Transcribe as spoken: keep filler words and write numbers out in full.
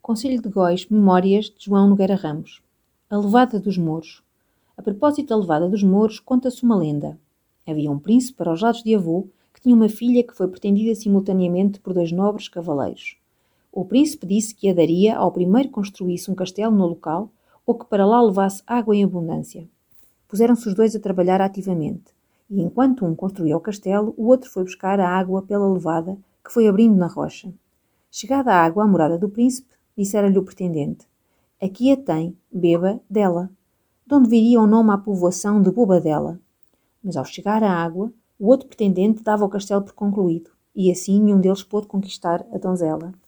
Conselho de Góis, Memórias de João Nogueira Ramos. A Levada dos Mouros. A propósito da Levada dos Mouros, conta-se uma lenda. Havia um príncipe para os lados de avô que tinha uma filha que foi pretendida simultaneamente por dois nobres cavaleiros. O príncipe disse que a daria ao primeiro que construísse um castelo no local ou que para lá levasse água em abundância. Puseram-se os dois a trabalhar ativamente, e enquanto um construía o castelo, o outro foi buscar a água pela levada que foi abrindo na rocha. Chegada a água à morada do príncipe, dissera-lhe o pretendente: aqui a tem, beba dela. De onde viria o nome à povoação de Bobadela? Mas ao chegar à água, o outro pretendente dava o castelo por concluído, e assim nenhum deles pôde conquistar a donzela.